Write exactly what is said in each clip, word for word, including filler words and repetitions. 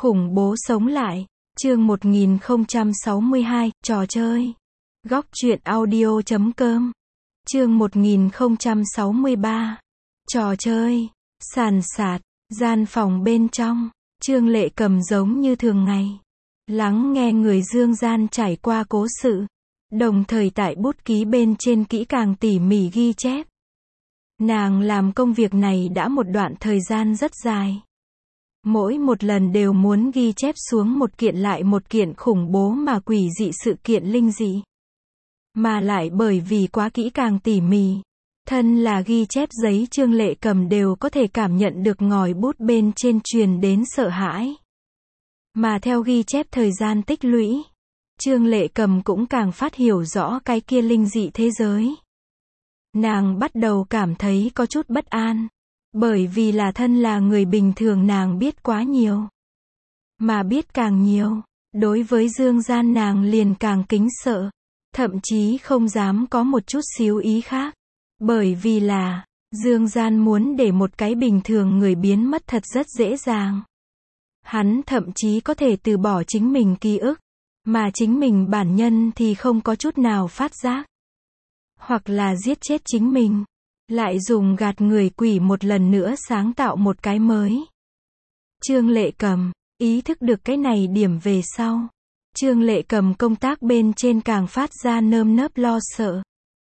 Khủng bố sống lại. Chương một nghìn không trăm sáu mươi hai, trò chơi. Góc truyện audio chấm com. Chương một nghìn không trăm sáu mươi ba. Trò chơi. Sàn sạt. Gian phòng bên trong. Trương Lệ Cầm giống như thường ngày. Lắng nghe người Dương Gian trải qua cố sự. Đồng thời tại bút ký bên trên kỹ càng tỉ mỉ ghi chép. Nàng làm công việc này đã một đoạn thời gian rất dài. Mỗi một lần đều muốn ghi chép xuống một kiện lại một kiện khủng bố mà quỷ dị sự kiện linh dị. Mà lại bởi vì quá kỹ càng tỉ mỉ. Thân là ghi chép giấy Trương Lệ Cầm đều có thể cảm nhận được ngòi bút bên trên truyền đến sợ hãi. Mà theo ghi chép thời gian tích lũy, Trương Lệ Cầm cũng càng phát hiểu rõ cái kia linh dị thế giới. Nàng bắt đầu cảm thấy có chút bất an. Bởi vì là thân là người bình thường nàng biết quá nhiều. Mà biết càng nhiều, đối với Dương Gian nàng liền càng kính sợ. Thậm chí không dám có một chút xíu ý khác. Bởi vì là, Dương Gian muốn để một cái bình thường người biến mất thật rất dễ dàng. Hắn thậm chí có thể từ bỏ chính mình ký ức. Mà chính mình bản nhân thì không có chút nào phát giác. Hoặc là giết chết chính mình. Lại dùng gạt người quỷ một lần nữa sáng tạo một cái mới. Trương Lệ Cầm, ý thức được cái này điểm về sau. Trương Lệ Cầm công tác bên trên càng phát ra nơm nớp lo sợ.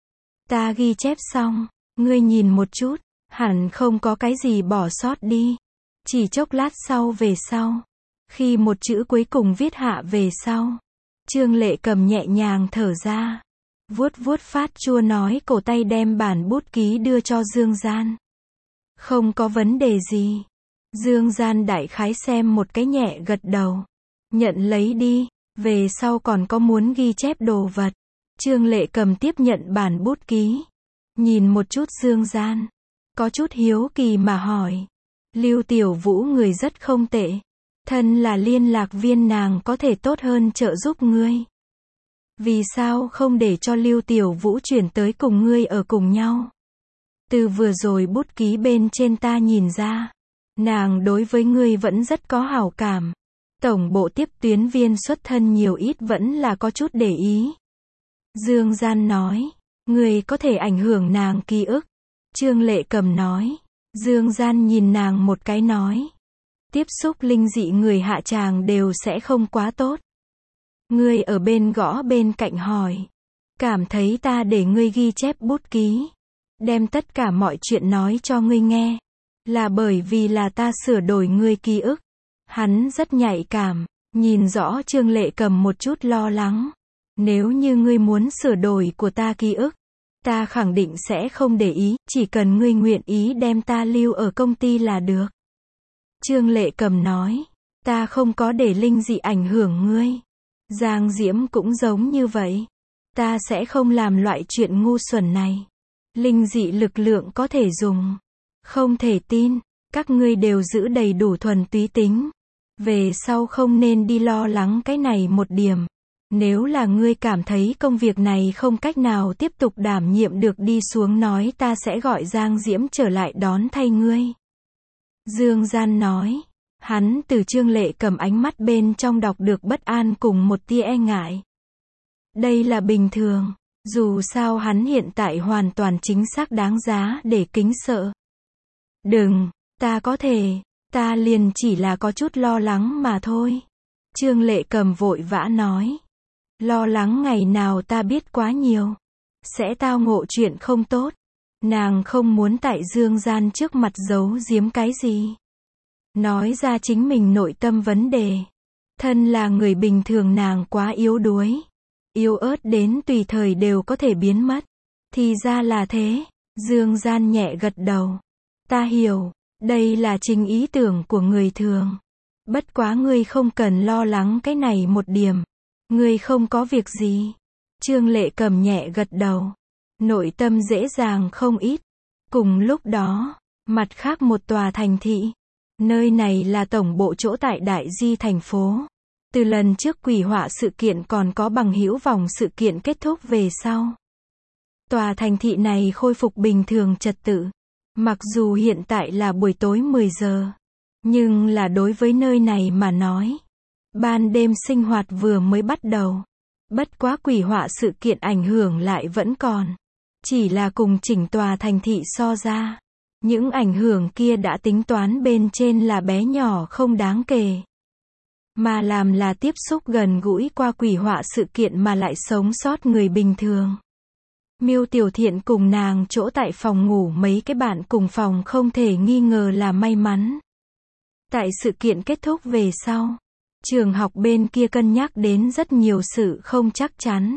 Ta ghi chép xong, ngươi nhìn một chút, hẳn không có cái gì bỏ sót đi. Chỉ chốc lát sau về sau. Khi một chữ cuối cùng viết hạ về sau. Trương Lệ Cầm nhẹ nhàng thở ra. Vuốt vuốt phát chua nói cổ tay đem bản bút ký đưa cho Dương Gian. Không có vấn đề gì. Dương Gian đại khái xem một cái nhẹ gật đầu. Nhận lấy đi, về sau còn có muốn ghi chép đồ vật. Trương Lệ Cầm tiếp nhận bản bút ký. Nhìn một chút Dương Gian. Có chút hiếu kỳ mà hỏi. Lưu Tiểu Vũ người rất không tệ. Thân là liên lạc viên nàng có thể tốt hơn trợ giúp ngươi. Vì sao không để cho Lưu Tiểu Vũ chuyển tới cùng ngươi ở cùng nhau? Từ vừa rồi bút ký bên trên ta nhìn ra. Nàng đối với ngươi vẫn rất có hảo cảm. Tổng bộ tiếp tuyến viên xuất thân nhiều ít vẫn là có chút để ý. Dương Gian nói. Ngươi có thể ảnh hưởng nàng ký ức. Trương Lệ Cầm nói. Dương Gian nhìn nàng một cái nói. Tiếp xúc linh dị người hạ tràng đều sẽ không quá tốt. Ngươi ở bên gõ bên cạnh hỏi. Cảm thấy ta để ngươi ghi chép bút ký. Đem tất cả mọi chuyện nói cho ngươi nghe. Là bởi vì là ta sửa đổi ngươi ký ức. Hắn rất nhạy cảm. Nhìn rõ Trương Lệ Cầm một chút lo lắng. Nếu như ngươi muốn sửa đổi của ta ký ức. Ta khẳng định sẽ không để ý. Chỉ cần ngươi nguyện ý đem ta lưu ở công ty là được. Trương Lệ Cầm nói. Ta không có để linh dị ảnh hưởng ngươi. Giang Diễm cũng giống như vậy. Ta sẽ không làm loại chuyện ngu xuẩn này. Linh dị lực lượng có thể dùng. Không thể tin. Các ngươi đều giữ đầy đủ thuần túy tính. Về sau không nên đi lo lắng cái này một điểm. Nếu là ngươi cảm thấy công việc này không cách nào tiếp tục đảm nhiệm được đi xuống nói ta sẽ gọi Giang Diễm trở lại đón thay ngươi. Dương Gian nói. Hắn từ Trương Lệ Cầm ánh mắt bên trong đọc được bất an cùng một tia e ngại. Đây là bình thường. Dù sao hắn hiện tại hoàn toàn chính xác đáng giá để kính sợ. Đừng, ta có thể, ta liền chỉ là có chút lo lắng mà thôi. Trương Lệ Cầm vội vã nói. Lo lắng ngày nào ta biết quá nhiều. Sẽ tao ngộ chuyện không tốt. Nàng không muốn tại Dương Gian trước mặt giấu giếm cái gì. Nói ra chính mình nội tâm vấn đề. Thân là người bình thường nàng quá yếu đuối. Yếu ớt đến tùy thời đều có thể biến mất. Thì ra là thế. Dương Gian nhẹ gật đầu. Ta hiểu. Đây là chính ý tưởng của người thường. Bất quá ngươi không cần lo lắng cái này một điểm. Ngươi không có việc gì. Trương Lệ Cầm nhẹ gật đầu. Nội tâm dễ dàng không ít. Cùng lúc đó, mặt khác một tòa thành thị. Nơi này là tổng bộ chỗ tại Đại Di thành phố. Từ lần trước quỷ họa sự kiện còn có bằng hữu vòng sự kiện kết thúc về sau. Tòa thành thị này khôi phục bình thường trật tự. Mặc dù hiện tại là buổi tối mười giờ. Nhưng là đối với nơi này mà nói, ban đêm sinh hoạt vừa mới bắt đầu. Bất quá quỷ họa sự kiện ảnh hưởng lại vẫn còn. Chỉ là cùng chỉnh tòa thành thị so ra. Những ảnh hưởng kia đã tính toán bên trên là bé nhỏ không đáng kể. Mà làm là tiếp xúc gần gũi qua quỷ họa sự kiện mà lại sống sót người bình thường. Miêu Tiểu Thiện cùng nàng chỗ tại phòng ngủ mấy cái bạn cùng phòng không thể nghi ngờ là may mắn. Tại sự kiện kết thúc về sau, trường học bên kia cân nhắc đến rất nhiều sự không chắc chắn.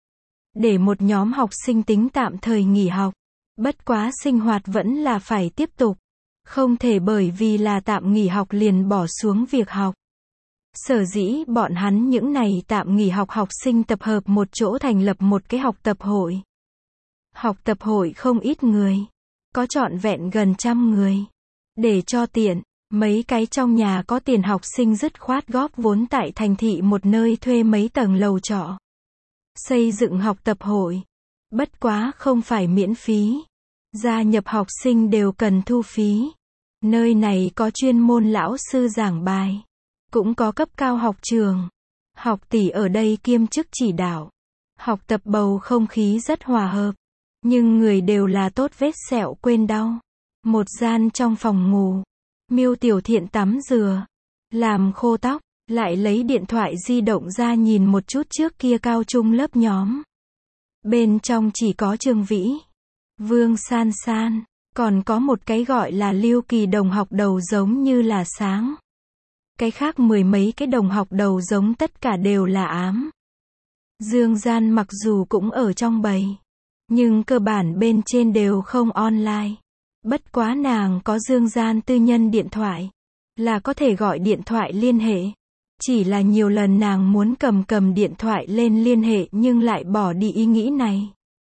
Để một nhóm học sinh tính tạm thời nghỉ học. Bất quá sinh hoạt vẫn là phải tiếp tục. Không thể bởi vì là tạm nghỉ học liền bỏ xuống việc học. Sở dĩ bọn hắn những này tạm nghỉ học học sinh tập hợp một chỗ thành lập một cái học tập hội. Học tập hội không ít người. Có trọn vẹn gần trăm người. Để cho tiện, mấy cái trong nhà có tiền học sinh dứt khoát góp vốn tại thành thị một nơi thuê mấy tầng lầu trọ. Xây dựng học tập hội. Bất quá không phải miễn phí. Gia nhập học sinh đều cần thu phí. Nơi này có chuyên môn lão sư giảng bài. Cũng có cấp cao học trường. Học tỷ ở đây kiêm chức chỉ đạo. Học tập bầu không khí rất hòa hợp. Nhưng người đều là tốt vết sẹo quên đau. Một gian trong phòng ngủ. Miêu Tiểu Thiện tắm rửa. Làm khô tóc. Lại lấy điện thoại di động ra nhìn một chút trước kia cao trung lớp nhóm. Bên trong chỉ có Trương Vĩ, Vương San San, còn có một cái gọi là Lưu Kỳ đồng học đầu giống như là sáng. Cái khác mười mấy cái đồng học đầu giống tất cả đều là ám. Dương Gian mặc dù cũng ở trong bầy, nhưng cơ bản bên trên đều không online. Bất quá nàng có Dương Gian tư nhân điện thoại, là có thể gọi điện thoại liên hệ. Chỉ là nhiều lần nàng muốn cầm cầm điện thoại lên liên hệ nhưng lại bỏ đi ý nghĩ này.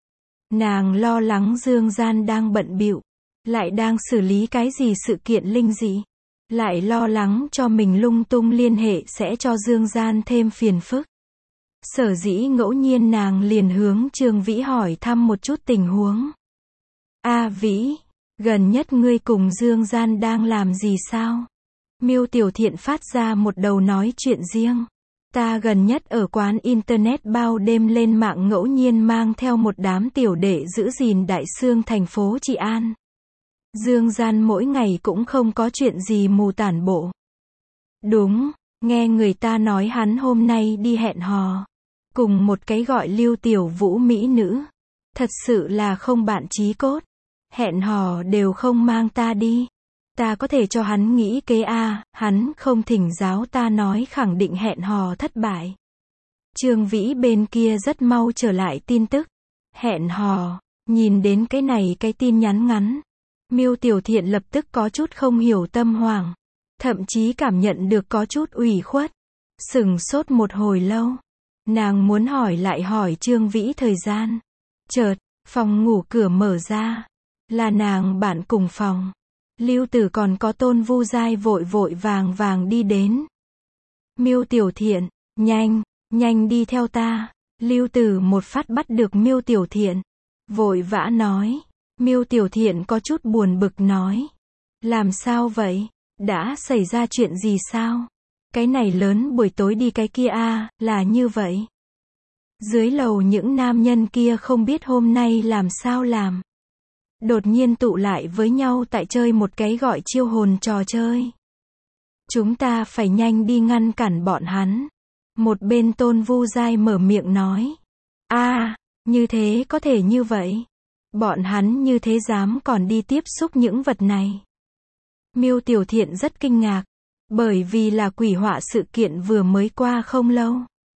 Nàng lo lắng Dương Gian đang bận bịu, lại đang xử lý cái gì sự kiện linh dị, lại lo lắng cho mình lung tung liên hệ sẽ cho Dương Gian thêm phiền phức. Sở dĩ ngẫu nhiên nàng liền hướng Trương Vĩ hỏi thăm một chút tình huống. A Vĩ, gần nhất ngươi cùng Dương Gian đang làm gì sao? Miêu Tiểu Thiện phát ra một đầu nói chuyện riêng. Ta gần nhất ở quán internet bao đêm lên mạng ngẫu nhiên mang theo một đám tiểu đệ giữ gìn đại xương thành phố Trị An. Dương Gian mỗi ngày cũng không có chuyện gì mù tản bộ. Đúng, nghe người ta nói hắn hôm nay đi hẹn hò. Cùng một cái gọi Lưu Tiểu Vũ mỹ nữ. Thật sự là không bạn chí cốt. Hẹn hò đều không mang ta đi. Ta có thể cho hắn nghĩ kế a, hắn không thỉnh giáo ta nói khẳng định hẹn hò thất bại. Trương Vĩ bên kia rất mau trở lại tin tức. Hẹn hò, nhìn đến cái này cái tin nhắn ngắn. Miêu Tiểu Thiện lập tức có chút không hiểu tâm hoàng. Thậm chí cảm nhận được có chút ủy khuất. Sửng sốt một hồi lâu. Nàng muốn hỏi lại hỏi Trương Vĩ thời gian. Chợt, phòng ngủ cửa mở ra. Là nàng bạn cùng phòng. Lưu Tử còn có Tôn Vu Giai vội vội vàng vàng đi đến. Miêu Tiểu Thiện, nhanh, nhanh đi theo ta. Lưu Tử một phát bắt được Miêu Tiểu Thiện. Vội vã nói. Miêu Tiểu Thiện có chút buồn bực nói. Làm sao vậy? Đã xảy ra chuyện gì sao? Cái này lớn buổi tối đi cái kia a, là như vậy. Dưới lầu những nam nhân kia không biết hôm nay làm sao làm. Đột nhiên tụ lại với nhau tại chơi một cái gọi chiêu hồn trò chơi. Chúng ta phải nhanh đi ngăn cản bọn hắn. Một bên Tôn Vu Giai mở miệng nói. A, như thế có thể như vậy. Bọn hắn như thế dám còn đi tiếp xúc những vật này. Miêu Tiểu Thiện rất kinh ngạc. Bởi vì là quỷ họa sự kiện vừa mới qua không lâu.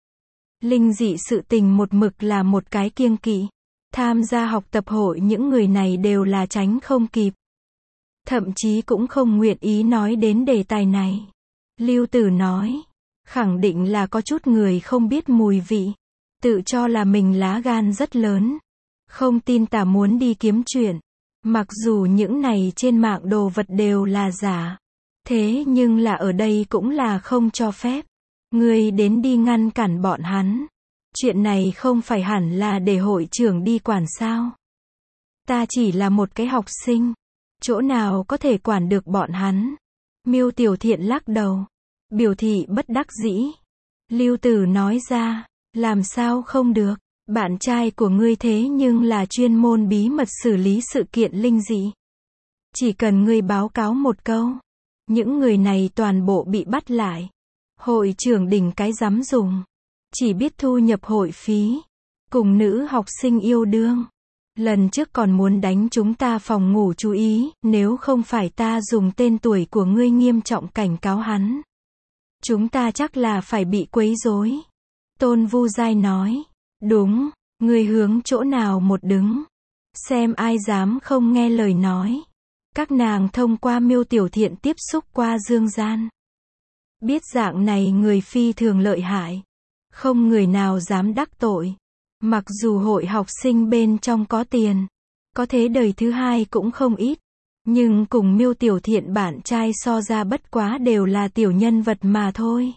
Linh dị sự tình một mực là một cái kiêng kỵ. Tham gia học tập hội những người này đều là tránh không kịp. Thậm chí cũng không nguyện ý nói đến đề tài này. Lưu Tử nói. Khẳng định là có chút người không biết mùi vị. Tự cho là mình lá gan rất lớn. Không tin tà muốn đi kiếm chuyện. Mặc dù những này trên mạng đồ vật đều là giả. Thế nhưng là ở đây cũng là không cho phép. Người đến đi ngăn cản bọn hắn. Chuyện này không phải hẳn là để hội trưởng đi quản sao. Ta chỉ là một cái học sinh. Chỗ nào có thể quản được bọn hắn. Miêu Tiểu Thiện lắc đầu, biểu thị bất đắc dĩ. Lưu Tử nói ra, làm sao không được, bạn trai của ngươi thế nhưng là chuyên môn bí mật xử lý sự kiện linh dị. Chỉ cần ngươi báo cáo một câu, những người này toàn bộ bị bắt lại. Hội trưởng đỉnh cái dám dùng, chỉ biết thu nhập hội phí, cùng nữ học sinh yêu đương. Lần trước còn muốn đánh chúng ta phòng ngủ chú ý, nếu không phải ta dùng tên tuổi của ngươi nghiêm trọng cảnh cáo hắn. Chúng ta chắc là phải bị quấy rối. Tôn Vu Giai nói, đúng, ngươi hướng chỗ nào một đứng. Xem ai dám không nghe lời nói. Các nàng thông qua Miêu Tiểu Thiện tiếp xúc qua Dương Gian. Biết dạng này người phi thường lợi hại. Không người nào dám đắc tội. Mặc dù hội học sinh bên trong có tiền, có thế đời thứ hai cũng không ít, nhưng cùng Miêu Tiểu Thiện bạn trai so ra bất quá đều là tiểu nhân vật mà thôi.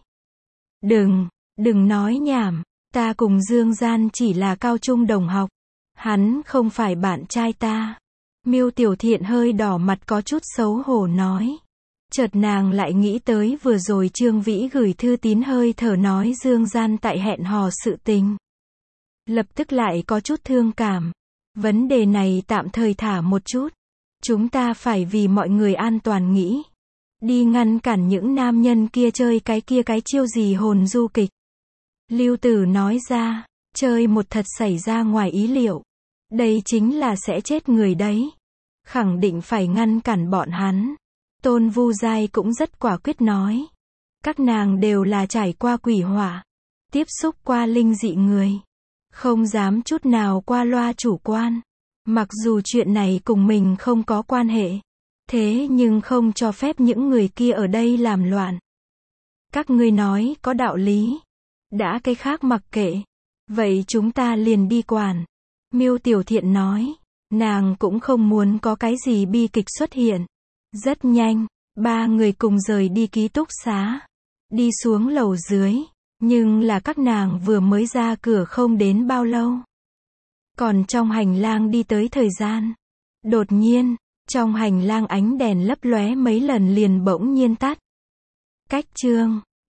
Đừng, đừng nói nhảm, ta cùng Dương Gian chỉ là cao trung đồng học, hắn không phải bạn trai ta. Miêu Tiểu Thiện hơi đỏ mặt có chút xấu hổ nói. Chợt nàng lại nghĩ tới vừa rồi Trương Vĩ gửi thư tín hơi thở nói Dương Gian tại hẹn hò sự tình. Lập tức lại có chút thương cảm. Vấn đề này tạm thời thả một chút. Chúng ta phải vì mọi người an toàn nghĩ. Đi ngăn cản những nam nhân kia chơi cái kia cái chiêu gì hồn du kịch. Lưu Tử nói ra, chơi một thật xảy ra ngoài ý liệu. Đây chính là sẽ chết người đấy. Khẳng định phải ngăn cản bọn hắn. Tôn Vu Giai cũng rất quả quyết nói. Các nàng đều là trải qua quỷ hỏa. Tiếp xúc qua linh dị người. Không dám chút nào qua loa chủ quan. Mặc dù chuyện này cùng mình không có quan hệ. Thế nhưng không cho phép những người kia ở đây làm loạn. Các ngươi nói có đạo lý. Đã cái khác mặc kệ. Vậy chúng ta liền đi quản. Miêu Tiểu Thiện nói. Nàng cũng không muốn có cái gì bi kịch xuất hiện. Rất nhanh, ba người cùng rời đi ký túc xá. Đi xuống lầu dưới. Nhưng là các nàng vừa mới ra cửa không đến bao lâu. Còn trong hành lang đi tới thời gian. Đột nhiên, trong hành lang ánh đèn lấp lóe mấy lần liền bỗng nhiên tắt. Cách chương